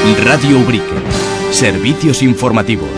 Radio Ubrique. Servicios informativos.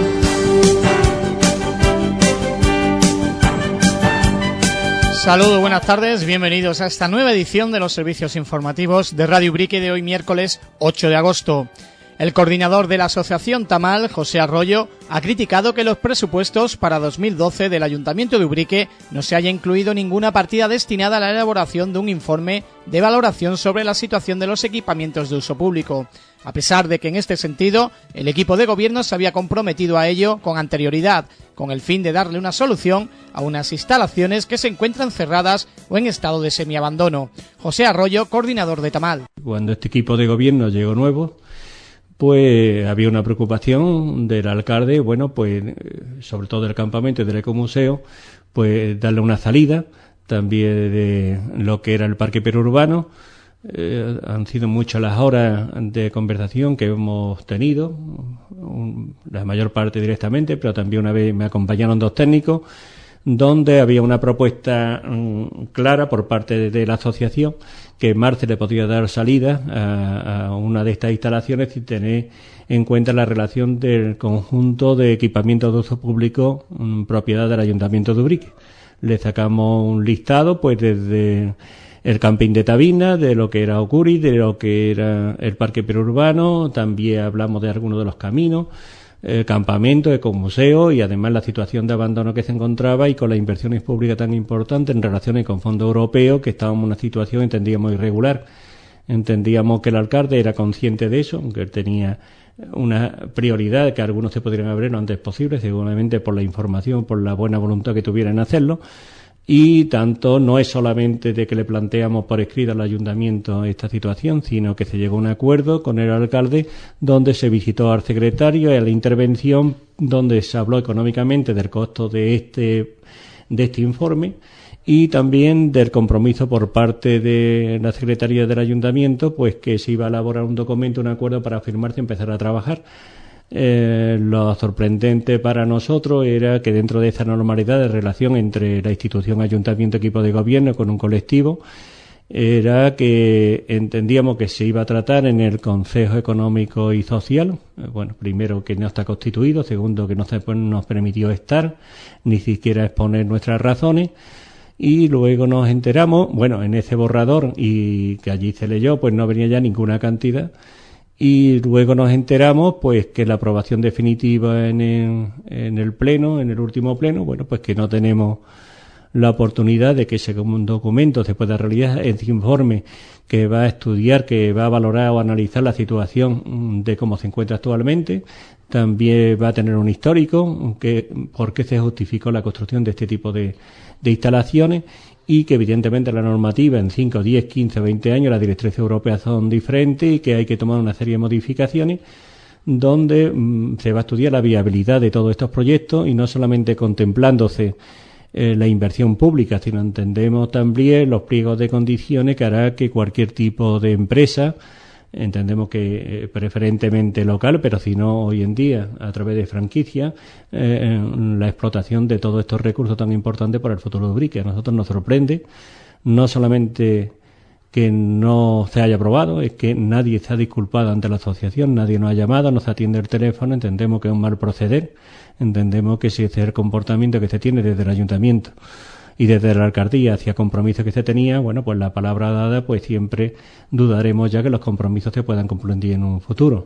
Saludos, buenas tardes, bienvenidos a esta nueva edición de los servicios informativos de Radio Ubrique de hoy miércoles 8 de agosto. El coordinador de la Asociación Tamal, José Arroyo, ha criticado que los presupuestos para 2012 del Ayuntamiento de Ubrique no se haya incluido ninguna partida destinada a la elaboración de un informe de valoración sobre la situación de los equipamientos de uso público, a pesar de que en este sentido el equipo de gobierno se había comprometido a ello con anterioridad, con el fin de darle una solución a unas instalaciones que se encuentran cerradas o en estado de semiabandono. José Arroyo, coordinador de Tamal. Cuando este equipo de gobierno llegó nuevo, pues había una preocupación del alcalde, bueno, pues sobre todo del campamento y del ecomuseo, pues darle una salida, también de lo que era el parque perurbano. Han sido muchas las horas de conversación que hemos tenido, la mayor parte directamente, pero también una vez me acompañaron dos técnicos, donde había una propuesta clara por parte de la asociación que en marzo le podía dar salida a una de estas instalaciones sin tener en cuenta la relación del conjunto de equipamientos de uso público propiedad del Ayuntamiento de Ubrique. Le sacamos un listado pues desde el camping de Tabina, de lo que era Ocuri, de lo que era el parque perurbano, también hablamos de algunos de los caminos, campamento, ecomuseo y además la situación de abandono que se encontraba y con las inversiones públicas tan importantes en relaciones con fondos europeos, que estábamos en una situación, entendíamos, irregular. Entendíamos que el alcalde era consciente de eso, que él tenía una prioridad que algunos se podrían abrir lo antes posible, seguramente por la información, por la buena voluntad que tuvieran en hacerlo. Y tanto no es solamente de que le planteamos por escrito al ayuntamiento esta situación, sino que se llegó a un acuerdo con el alcalde donde se visitó al secretario y a la intervención donde se habló económicamente del costo de este informe y también del compromiso por parte de la secretaría del ayuntamiento, pues que se iba a elaborar un documento, un acuerdo para firmarse y empezar a trabajar. Lo sorprendente para nosotros era que dentro de esa normalidad de relación entre la institución ayuntamiento equipo de gobierno con un colectivo era que entendíamos que se iba a tratar en el Consejo Económico y Social, bueno, primero que no está constituido, segundo que no nos permitió estar, ni siquiera exponer nuestras razones. Y luego nos enteramos, bueno, en ese borrador y que allí se leyó, pues no venía ya ninguna cantidad. Y luego nos enteramos pues que la aprobación definitiva en el pleno, en el último pleno, bueno, pues que no tenemos la oportunidad de que ese documento se pueda realizar, ese informe que va a estudiar, que va a valorar o analizar la situación de cómo se encuentra actualmente. También va a tener un histórico, que por qué se justificó la construcción de este tipo de instalaciones y que evidentemente la normativa en 5, 10, 15, 20 años, las directrices europeas son diferentes y que hay que tomar una serie de modificaciones donde se va a estudiar la viabilidad de todos estos proyectos y no solamente contemplándose la inversión pública, sino entendemos también los pliegos de condiciones que hará que cualquier tipo de empresa, entendemos que preferentemente local, pero si no hoy en día a través de franquicia, la explotación de todos estos recursos tan importantes para el futuro de Ubrique. A nosotros nos sorprende no solamente que no se haya aprobado, es que nadie se ha disculpado ante la asociación, nadie nos ha llamado, no se atiende el teléfono, entendemos que es un mal proceder, entendemos que si ese es el comportamiento que se tiene desde el ayuntamiento y desde la alcaldía hacia compromisos que se tenía, bueno, pues la palabra dada, pues siempre dudaremos ya que los compromisos se puedan cumplir en un futuro.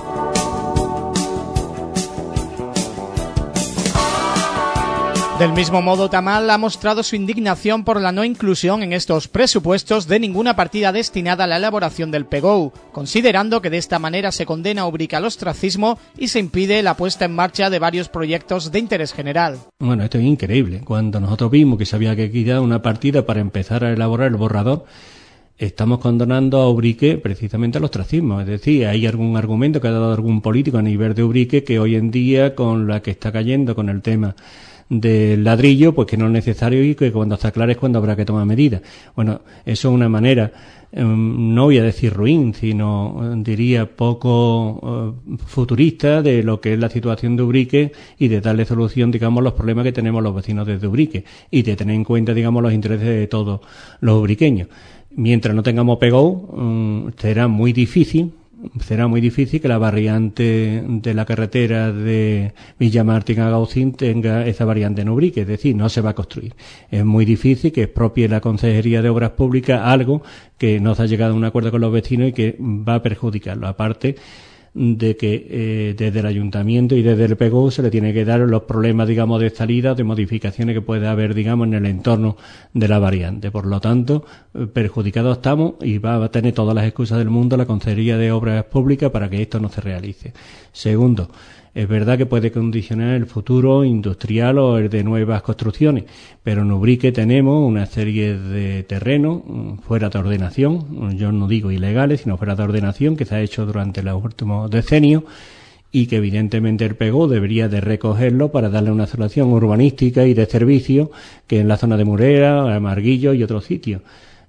Del mismo modo, Tamal ha mostrado su indignación por la no inclusión en estos presupuestos de ninguna partida destinada a la elaboración del PGOU, considerando que de esta manera se condena a Ubrique al ostracismo y se impide la puesta en marcha de varios proyectos de interés general. Bueno, esto es increíble. Cuando nosotros vimos que se había que quitar una partida para empezar a elaborar el borrador, estamos condenando a Ubrique precisamente al ostracismo. Es decir, hay algún argumento que ha dado algún político a nivel de Ubrique que hoy en día, con la que está cayendo con el tema del ladrillo, pues que no es necesario y que cuando se aclare es cuando habrá que tomar medidas. Bueno, eso es una manera, no voy a decir ruin, sino diría poco futurista de lo que es la situación de Ubrique y de darle solución, digamos, a los problemas que tenemos los vecinos de Ubrique y de tener en cuenta, digamos, los intereses de todos los ubriqueños. Mientras no tengamos PGOU, será muy difícil será muy difícil que la variante de la carretera de Villamartín a Gaucín tenga esa variante en Ubrique, es decir, no se va a construir. Es muy difícil que expropie la Consejería de Obras Públicas algo que no se ha llegado a un acuerdo con los vecinos y que va a perjudicarlo. Aparte de que desde el ayuntamiento y desde el PGU se le tiene que dar los problemas, digamos, de salida o de modificaciones que pueda haber, digamos, en el entorno de la variante. Por lo tanto, perjudicados estamos y va a tener todas las excusas del mundo la Consejería de Obras Públicas para que esto no se realice. Segundo, es verdad que puede condicionar el futuro industrial o el de nuevas construcciones, pero en Ubrique tenemos una serie de terrenos fuera de ordenación, yo no digo ilegales, sino fuera de ordenación, que se ha hecho durante los últimos decenios y que evidentemente el PGU debería de recogerlo para darle una solución urbanística y de servicio que en la zona de Murera, Marguillo y otros sitios,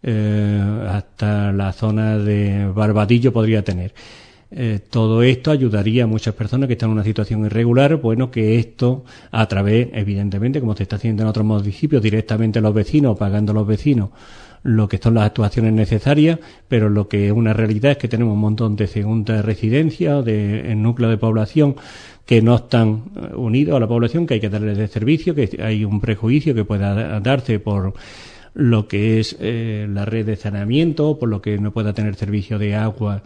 hasta la zona de Barbadillo podría tener. Todo esto ayudaría a muchas personas que están en una situación irregular, bueno, que esto a través, evidentemente, como se está haciendo en otros municipios, directamente a los vecinos, pagando a los vecinos lo que son las actuaciones necesarias, pero lo que es una realidad es que tenemos un montón de segundas residencias, de núcleos de población que no están unidos a la población, que hay que darles de servicio, que hay un prejuicio que pueda darse por lo que es la red de saneamiento, por lo que no pueda tener servicio de agua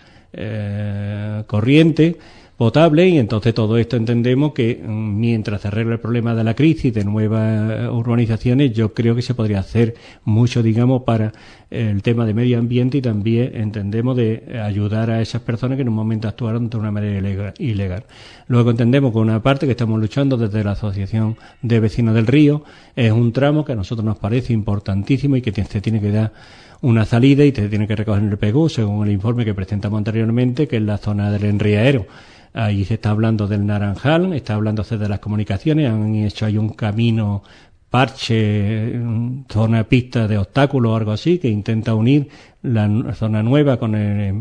corriente, potable, y entonces todo esto entendemos que mientras se arregle el problema de la crisis de nuevas urbanizaciones, yo creo que se podría hacer mucho, digamos, para el tema de medio ambiente, y también entendemos de ayudar a esas personas que en un momento actuaron de una manera ilegal. Luego entendemos que una parte que estamos luchando desde la Asociación de Vecinos del Río es un tramo que a nosotros nos parece importantísimo y que se tiene que dar una salida y se tiene que recoger en el PGU, según el informe que presentamos anteriormente, que es la zona del Enriaero. Ahí se está hablando del Naranjal, está hablando de las comunicaciones, han hecho ahí un camino parche, zona pista de obstáculos o algo así, que intenta unir la zona nueva con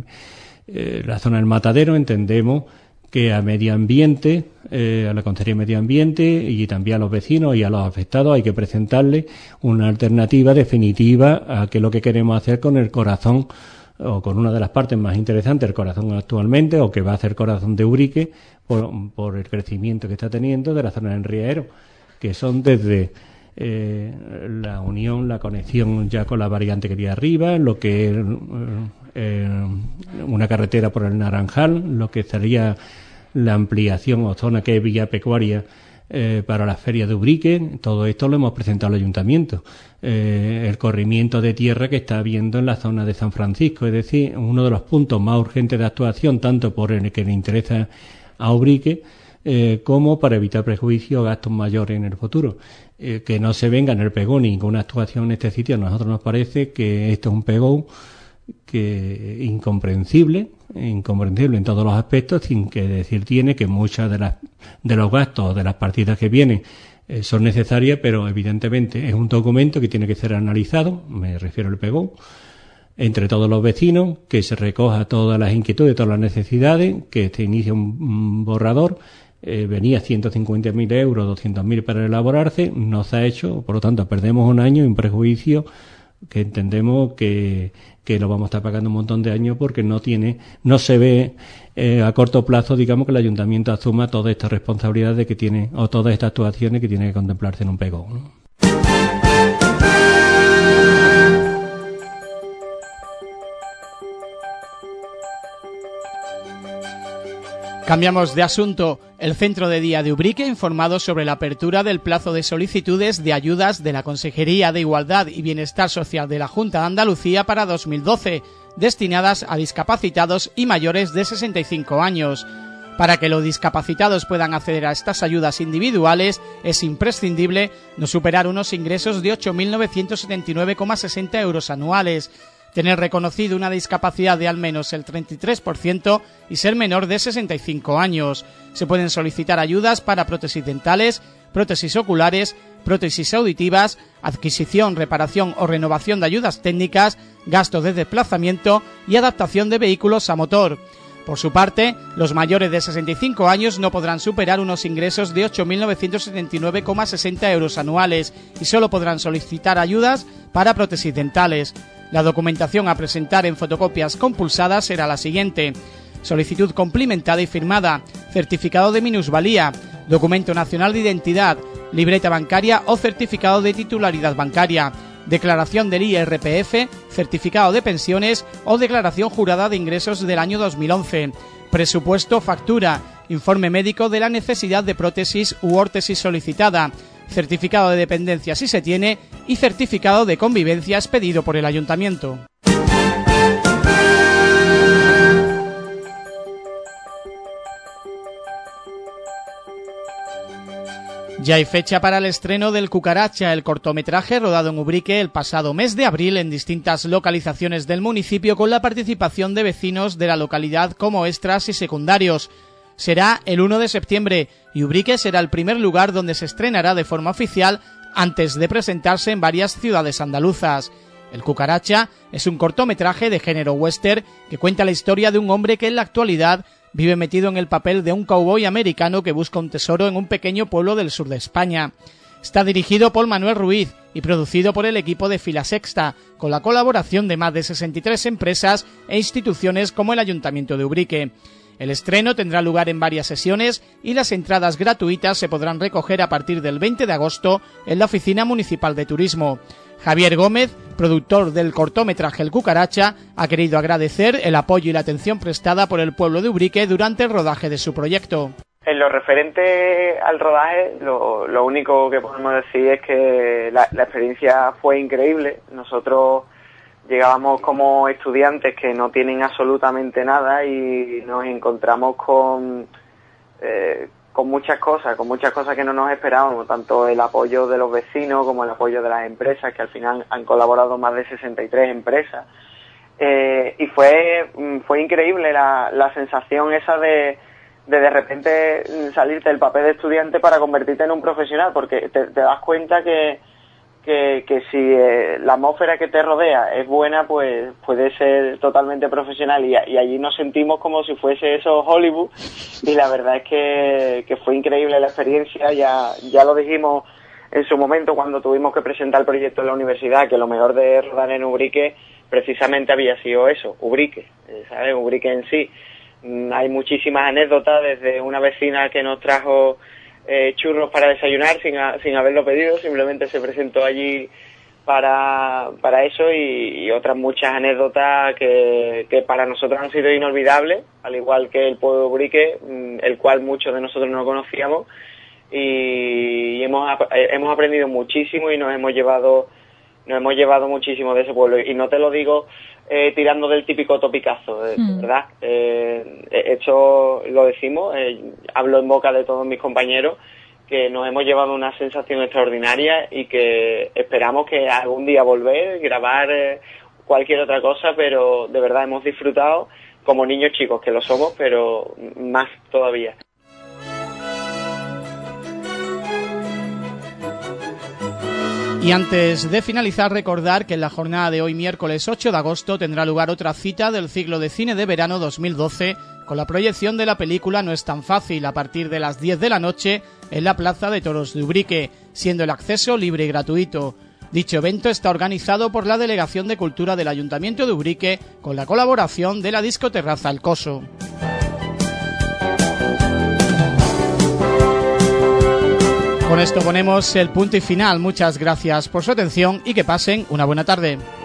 la zona del Matadero. Entendemos que a medio ambiente, a la Consejería de Medio Ambiente y también a los vecinos y a los afectados hay que presentarles una alternativa definitiva a qué es lo que queremos hacer con el corazón, o con una de las partes más interesantes del corazón actualmente, o que va a ser corazón de Ubrique, por el crecimiento que está teniendo de la zona del Riaero, que son desde la unión, la conexión ya con la variante que iría arriba, lo que es una carretera por el Naranjal, lo que sería la ampliación o zona que es vía pecuaria para las ferias de Ubrique. Todo esto lo hemos presentado al ayuntamiento. El corrimiento de tierra que está habiendo en la zona de San Francisco, es decir, uno de los puntos más urgentes de actuación, tanto por el que le interesa a Ubrique como para evitar prejuicios o gastos mayores en el futuro. Que no se venga en el PGU ninguna actuación en este sitio, a nosotros nos parece que esto es un PGU que incomprensible en todos los aspectos, sin que decir tiene que muchas de los gastos de las partidas que vienen son necesarias, pero evidentemente es un documento que tiene que ser analizado, me refiero al PGU, entre todos los vecinos, que se recoja todas las inquietudes, todas las necesidades, que se inicie un borrador. Venía 150.000 euros, 200.000 para elaborarse, no se ha hecho, por lo tanto perdemos un año y un prejuicio que entendemos que lo vamos a estar pagando un montón de años, porque no se ve a corto plazo, digamos, que el ayuntamiento asuma todas estas responsabilidades que tiene, o todas estas actuaciones que tiene que contemplarse en un PGU, ¿no? Cambiamos de asunto. El Centro de Día de Ubrique ha informado sobre la apertura del plazo de solicitudes de ayudas de la Consejería de Igualdad y Bienestar Social de la Junta de Andalucía para 2012, destinadas a discapacitados y mayores de 65 años. Para que los discapacitados puedan acceder a estas ayudas individuales, es imprescindible no superar unos ingresos de 8.979,60 euros anuales, tener reconocido una discapacidad de al menos el 33% y ser menor de 65 años. Se pueden solicitar ayudas para prótesis dentales, prótesis oculares, prótesis auditivas, adquisición, reparación o renovación de ayudas técnicas, gastos de desplazamiento y adaptación de vehículos a motor. Por su parte, los mayores de 65 años no podrán superar unos ingresos de 8.979,60 euros anuales y solo podrán solicitar ayudas para prótesis dentales. La documentación a presentar en fotocopias compulsadas será la siguiente: solicitud cumplimentada y firmada, certificado de minusvalía, documento nacional de identidad, libreta bancaria o certificado de titularidad bancaria, declaración del IRPF, certificado de pensiones o declaración jurada de ingresos del año 2011, presupuesto, factura, informe médico de la necesidad de prótesis u órtesis solicitada, certificado de dependencia si se tiene y certificado de convivencia expedido por el ayuntamiento. Ya hay fecha para el estreno del Cucaracha, el cortometraje rodado en Ubrique el pasado mes de abril en distintas localizaciones del municipio con la participación de vecinos de la localidad como extras y secundarios. Será el 1 de septiembre y Ubrique será el primer lugar donde se estrenará de forma oficial antes de presentarse en varias ciudades andaluzas. El Cucaracha es un cortometraje de género western que cuenta la historia de un hombre que en la actualidad vive metido en el papel de un cowboy americano que busca un tesoro en un pequeño pueblo del sur de España. Está dirigido por Manuel Ruiz y producido por el equipo de Fila Sexta, con la colaboración de más de 63 empresas e instituciones como el Ayuntamiento de Ubrique. El estreno tendrá lugar en varias sesiones y las entradas gratuitas se podrán recoger a partir del 20 de agosto en la Oficina Municipal de Turismo. Javier Gómez, productor del cortometraje El Cucaracha, ha querido agradecer el apoyo y la atención prestada por el pueblo de Ubrique durante el rodaje de su proyecto. En lo referente al rodaje, lo único que podemos decir es que la experiencia fue increíble. Nosotros llegábamos como estudiantes que no tienen absolutamente nada y nos encontramos con muchas cosas que no nos esperábamos, tanto el apoyo de los vecinos como el apoyo de las empresas, que al final han colaborado más de 63 empresas. Y fue increíble la sensación esa de repente salirte del papel de estudiante para convertirte en un profesional, porque te das cuenta que si la atmósfera que te rodea es buena, pues puede ser totalmente profesional y allí nos sentimos como si fuese eso Hollywood, y la verdad es que fue increíble la experiencia. Ya lo dijimos en su momento cuando tuvimos que presentar el proyecto en la universidad, que lo mejor de rodar en Ubrique precisamente había sido eso, Ubrique, ¿sabes? Ubrique en sí. Hay muchísimas anécdotas, desde una vecina que nos trajo churros para desayunar sin haberlo pedido, simplemente se presentó allí para eso, y otras muchas anécdotas que para nosotros han sido inolvidables, al igual que el pueblo de Ubrique, el cual muchos de nosotros no conocíamos, y hemos aprendido muchísimo y nos hemos llevado muchísimo de ese pueblo, y no te lo digo tirando del típico topicazo, ¿verdad? Esto lo decimos, hablo en boca de todos mis compañeros, que nos hemos llevado una sensación extraordinaria y que esperamos que algún día volver, grabar cualquier otra cosa, pero de verdad hemos disfrutado como niños chicos, que lo somos, pero más todavía. Y antes de finalizar, recordar que en la jornada de hoy, miércoles 8 de agosto, tendrá lugar otra cita del ciclo de cine de verano 2012, con la proyección de la película No es tan fácil, a partir de las 10 de la noche en la Plaza de Toros de Ubrique, siendo el acceso libre y gratuito. Dicho evento está organizado por la Delegación de Cultura del Ayuntamiento de Ubrique, con la colaboración de la discoterraza El Coso. Con esto ponemos el punto y final. Muchas gracias por su atención y que pasen una buena tarde.